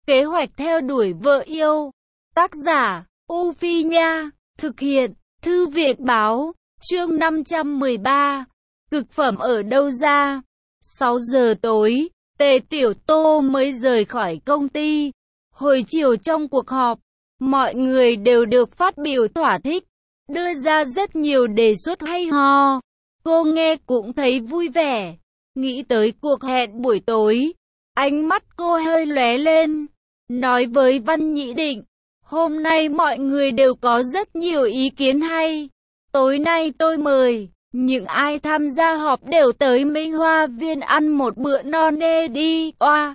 Kế hoạch theo đuổi vợ yêu. Tác giả, U Phi Nha. Thực hiện, Thư viện Báo. Chương 513. Cực phẩm ở đâu ra? 6 giờ tối, Tề Tiểu Tô mới rời khỏi công ty. Hồi chiều trong cuộc họp, mọi người đều được phát biểu thỏa thích, đưa ra rất nhiều đề xuất hay ho. Cô nghe cũng thấy vui vẻ. Nghĩ tới cuộc hẹn buổi tối, ánh mắt cô hơi lóe lên, nói với Văn Nhĩ Định, hôm nay mọi người đều có rất nhiều ý kiến hay. Tối nay tôi mời những ai tham gia họp đều tới Minh Hoa Viên ăn một bữa no nê đi. Oa!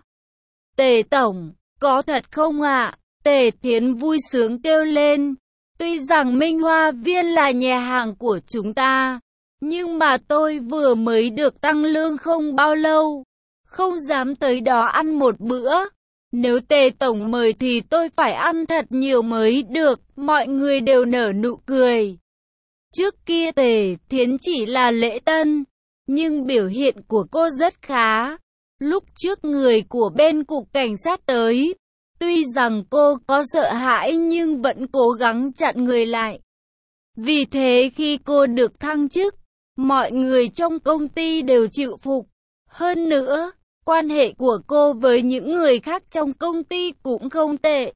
Tề Tổng, có thật không ạ? Tề Thiến vui sướng kêu lên. Tuy rằng Minh Hoa Viên là nhà hàng của chúng ta, nhưng mà tôi vừa mới được tăng lương không bao lâu, không dám tới đó ăn một bữa. Nếu Tề Tổng mời thì tôi phải ăn thật nhiều mới được. Mọi người đều nở nụ cười. Trước kia Tề Thiến chỉ là lễ tân, nhưng biểu hiện của cô rất khá. Lúc trước người của bên cục cảnh sát tới, tuy rằng cô có sợ hãi nhưng vẫn cố gắng chặn người lại. Vì thế khi cô được thăng chức, mọi người trong công ty đều chịu phục. Hơn nữa, quan hệ của cô với những người khác trong công ty cũng không tệ.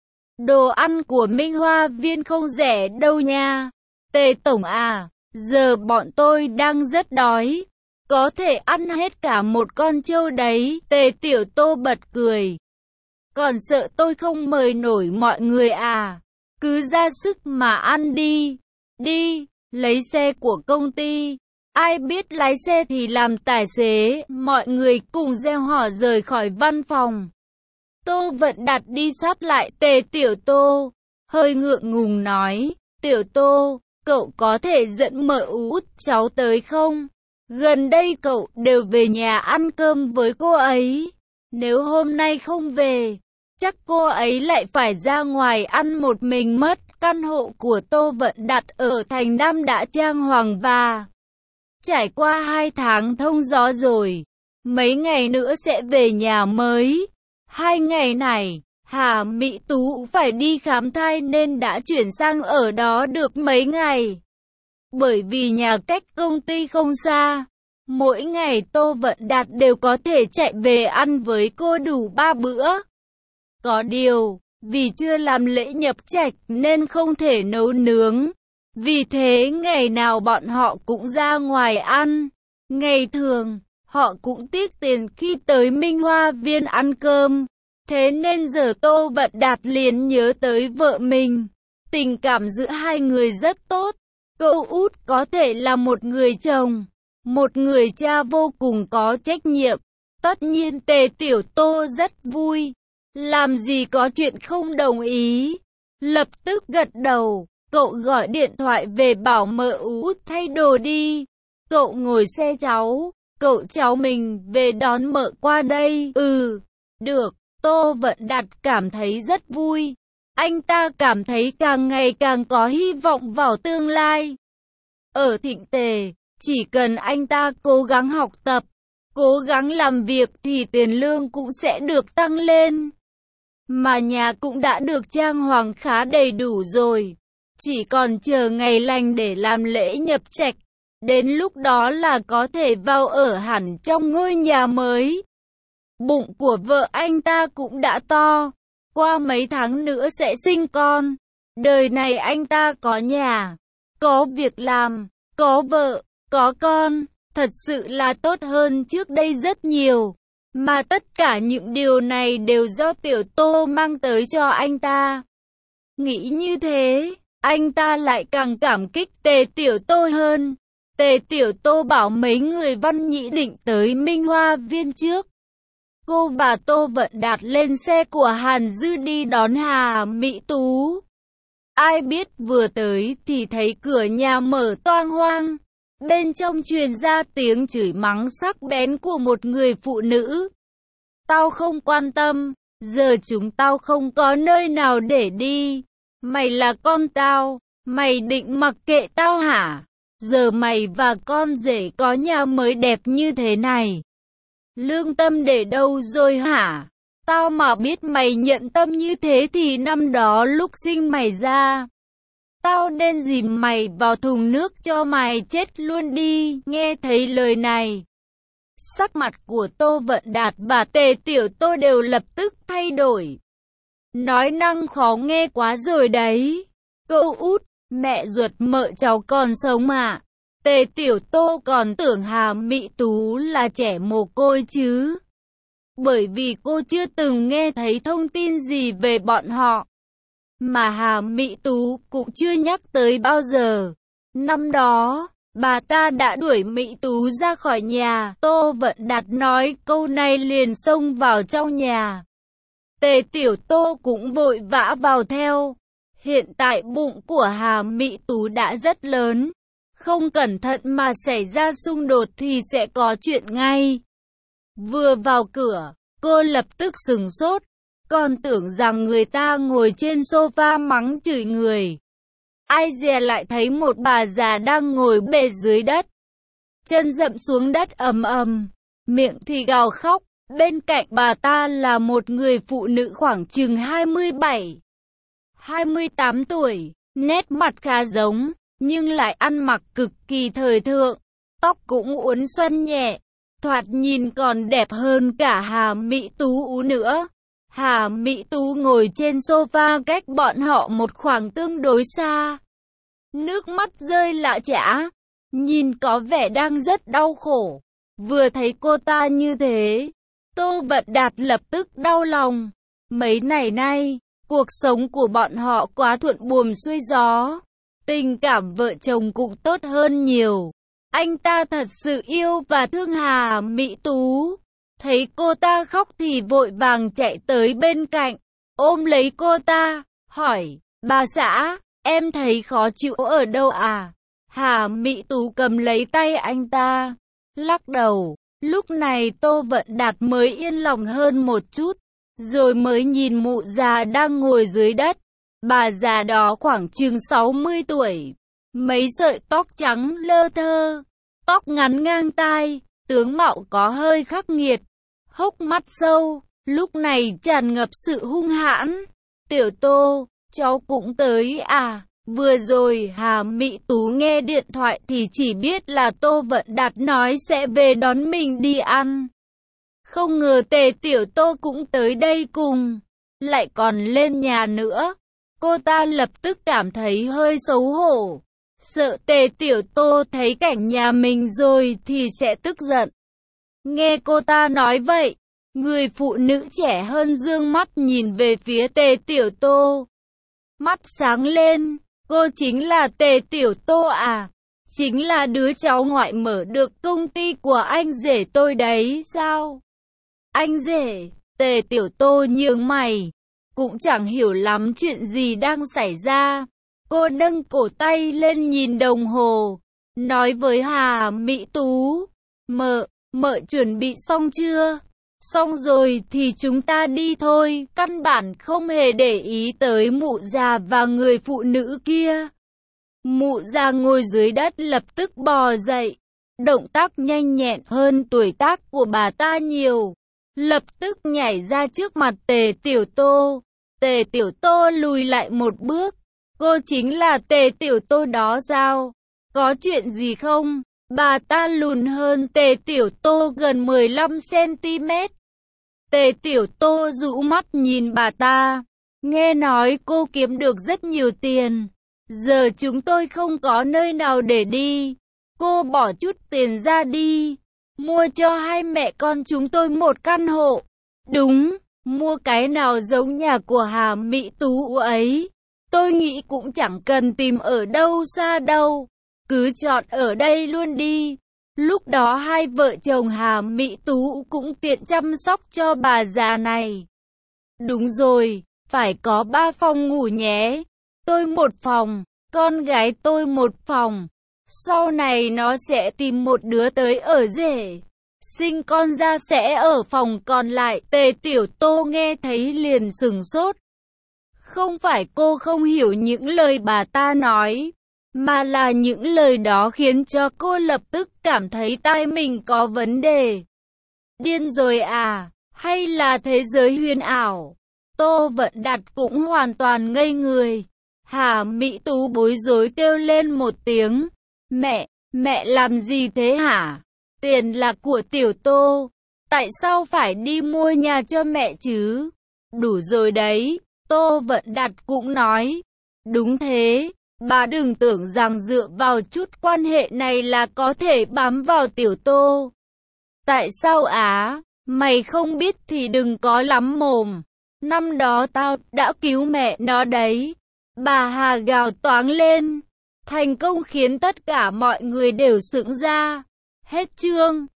Đồ ăn của Minh Hoa Viên không rẻ đâu nha. Tề Tổng à, giờ bọn tôi đang rất đói. Có thể ăn hết cả một con trâu đấy. Tề Tiểu Tô bật cười. Còn sợ tôi không mời nổi mọi người à? Cứ ra sức mà ăn đi. Đi, lấy xe của công ty. Ai biết lái xe thì làm tài xế. Mọi người cùng reo hò rời khỏi văn phòng. Tô Vận Đạt đi sát lại Tề Tiểu Tô, hơi ngượng ngùng nói, Tiểu Tô, cậu có thể dẫn mợ út cháu tới không? Gần đây cậu đều về nhà ăn cơm với cô ấy. Nếu hôm nay không về, chắc cô ấy lại phải ra ngoài ăn một mình mất. Căn hộ của Tô Vận Đạt ở thành Nam đã trang hoàng và trải qua 2 tháng thông gió rồi. Mấy ngày nữa sẽ về nhà mới. 2 ngày này, Hà Mỹ Tú phải đi khám thai nên đã chuyển sang ở đó được mấy ngày. Bởi vì nhà cách công ty không xa, mỗi ngày Tô Vận Đạt đều có thể chạy về ăn với cô đủ 3 bữa. Có điều, vì chưa làm lễ nhập trạch nên không thể nấu nướng. Vì thế ngày nào bọn họ cũng ra ngoài ăn. Ngày thường, họ cũng tiếc tiền khi tới Minh Hoa Viên ăn cơm. Thế nên giờ Tô Vận Đạt liền nhớ tới vợ mình. Tình cảm giữa hai người rất tốt. Cậu út có thể là một người chồng, một người cha vô cùng có trách nhiệm. Tất nhiên Tề Tiểu Tô rất vui. Làm gì có chuyện không đồng ý. Lập tức gật đầu. Cậu gọi điện thoại về bảo mợ út thay đồ đi. Cậu ngồi xe cháu. Cậu cháu mình về đón mợ qua đây. Ừ, được. Tô Vận Đạt cảm thấy rất vui. Anh ta cảm thấy càng ngày càng có hy vọng vào tương lai. Ở Thịnh Tề, chỉ cần anh ta cố gắng học tập, cố gắng làm việc thì tiền lương cũng sẽ được tăng lên. Mà nhà cũng đã được trang hoàng khá đầy đủ rồi. Chỉ còn chờ ngày lành để làm lễ nhập trạch. Đến lúc đó là có thể vào ở hẳn trong ngôi nhà mới. Bụng của vợ anh ta cũng đã to. Qua mấy tháng nữa sẽ sinh con. Đời này anh ta có nhà, có việc làm, có vợ, có con. Thật sự là tốt hơn trước đây rất nhiều. Mà tất cả những điều này đều do Tiểu Tô mang tới cho anh ta. Nghĩ như thế, anh ta lại càng cảm kích Tề Tiểu Tô hơn. Tề Tiểu Tô bảo mấy người Văn Nhĩ Định tới Minh Hoa Viên trước. Cô và Tô Vận Đạt lên xe của Hàn Dư đi đón Hà Mỹ Tú. Ai biết vừa tới thì thấy cửa nhà mở toang hoang. Bên trong truyền ra tiếng chửi mắng sắc bén của một người phụ nữ. Tao không quan tâm, giờ chúng tao không có nơi nào để đi. Mày là con tao, mày định mặc kệ tao hả? Giờ mày và con rể có nhà mới đẹp như thế này, lương tâm để đâu rồi hả? Tao mà biết mày nhận tâm như thế thì năm đó lúc sinh mày ra, tao nên dìm mày vào thùng nước cho mày chết luôn đi. Nghe thấy lời này, sắc mặt của Tô Vận Đạt và Tề Tiểu Tô đều lập tức thay đổi. Nói năng khó nghe quá rồi đấy. Cậu út, mẹ ruột mợ cháu còn sống à? Tề Tiểu Tô còn tưởng Hà Mị Tú là trẻ mồ côi chứ. Bởi vì cô chưa từng nghe thấy thông tin gì về bọn họ. Mà Hà Mị Tú cũng chưa nhắc tới bao giờ. Năm đó, bà ta đã đuổi Mị Tú ra khỏi nhà. Tô Vận Đạt nói câu này liền xông vào trong nhà. Tề Tiểu Tô cũng vội vã vào theo. Hiện tại bụng của Hà Mị Tú đã rất lớn. Không cẩn thận mà xảy ra xung đột thì sẽ có chuyện ngay. Vừa vào cửa, cô lập tức sửng sốt. Còn tưởng rằng người ta ngồi trên sofa mắng chửi người. Ai dè lại thấy một bà già đang ngồi bệt dưới đất. Chân dậm xuống đất ầm ầm, miệng thì gào khóc. Bên cạnh bà ta là một người phụ nữ khoảng chừng 27, 28 tuổi, nét mặt khá giống, nhưng lại ăn mặc cực kỳ thời thượng, tóc cũng uốn xoăn nhẹ, thoạt nhìn còn đẹp hơn cả Hà Mị Tú nữa. Hà Mị Tú ngồi trên sofa cách bọn họ một khoảng tương đối xa. Nước mắt rơi lã chã, nhìn có vẻ đang rất đau khổ. Vừa thấy cô ta như thế, Tô Vận Đạt lập tức đau lòng. Mấy ngày nay, cuộc sống của bọn họ quá thuận buồm xuôi gió. Tình cảm vợ chồng cũng tốt hơn nhiều. Anh ta thật sự yêu và thương Hà Mị Tú. Thấy cô ta khóc thì vội vàng chạy tới bên cạnh, ôm lấy cô ta, hỏi, bà xã, em thấy khó chịu ở đâu à? Hà Mị Tú cầm lấy tay anh ta, lắc đầu. Lúc này Tô Vận Đạt mới yên lòng hơn một chút, rồi mới nhìn mụ già đang ngồi dưới đất. Bà già đó khoảng chừng 60 tuổi, mấy sợi tóc trắng lơ thơ, tóc ngắn ngang tai, tướng mạo có hơi khắc nghiệt, hốc mắt sâu, lúc này tràn ngập sự hung hãn. Tiểu Tô, cháu cũng tới à? Vừa rồi Hà Mị Tú nghe điện thoại thì chỉ biết là Tô Vận Đạt nói sẽ về đón mình đi ăn. Không ngờ Tề Tiểu Tô cũng tới đây cùng, lại còn lên nhà nữa. Cô ta lập tức cảm thấy hơi xấu hổ, sợ Tề Tiểu Tô thấy cảnh nhà mình rồi thì sẽ tức giận. Nghe cô ta nói vậy, người phụ nữ trẻ hơn dương mắt nhìn về phía Tề Tiểu Tô. Mắt sáng lên, cô chính là Tề Tiểu Tô à? Chính là đứa cháu ngoại mở được công ty của anh rể tôi đấy sao? Anh rể? Tề Tiểu Tô nhướng mày, cũng chẳng hiểu lắm chuyện gì đang xảy ra. Cô nâng cổ tay lên nhìn đồng hồ, nói với Hà Mị Tú, mợ chuẩn bị xong chưa? Xong rồi thì chúng ta đi thôi. Căn bản không hề để ý tới mụ già và người phụ nữ kia. Mụ già ngồi dưới đất lập tức bò dậy, động tác nhanh nhẹn hơn tuổi tác của bà ta nhiều, lập tức nhảy ra trước mặt Tề Tiểu Tô. Tề Tiểu Tô lùi lại một bước. Cô chính là Tề Tiểu Tô đó sao? Có chuyện gì không? Bà ta lùn hơn Tề Tiểu Tô gần 15cm. Tề Tiểu Tô rũ mắt nhìn bà ta. Nghe nói cô kiếm được rất nhiều tiền. Giờ chúng tôi không có nơi nào để đi. Cô bỏ chút tiền ra đi, mua cho hai mẹ con chúng tôi một căn hộ. Đúng, mua cái nào giống nhà của Hà Mị Tú ấy. Tôi nghĩ cũng chẳng cần tìm ở đâu xa đâu. Cứ chọn ở đây luôn đi. Lúc đó hai vợ chồng Hà Mị Tú cũng tiện chăm sóc cho bà già này. Đúng rồi, phải có 3 phòng ngủ nhé. Tôi một phòng, con gái tôi một phòng. Sau này nó sẽ tìm một đứa tới ở rể. Sinh con ra sẽ ở phòng còn lại. Tề Tiểu Tô nghe thấy liền sửng sốt. Không phải cô không hiểu những lời bà ta nói, mà là những lời đó khiến cho cô lập tức cảm thấy tai mình có vấn đề. Điên rồi à? Hay là thế giới huyền ảo? Tô Vận Đạt cũng hoàn toàn ngây người. Hà Mỹ Tú bối rối kêu lên một tiếng. Mẹ làm gì thế hả? Tiền là của tiểu Tô. Tại sao phải đi mua nhà cho mẹ chứ? Đủ rồi đấy, Tô Vận Đạt cũng nói. Đúng thế, bà đừng tưởng rằng dựa vào chút quan hệ này là có thể bám vào tiểu Tô. Tại sao á? Mày không biết thì đừng có lắm mồm. Năm đó tao đã cứu mẹ nó đấy. Bà Hà gào toáng lên. Thành công khiến tất cả mọi người đều sững ra. Hết chương.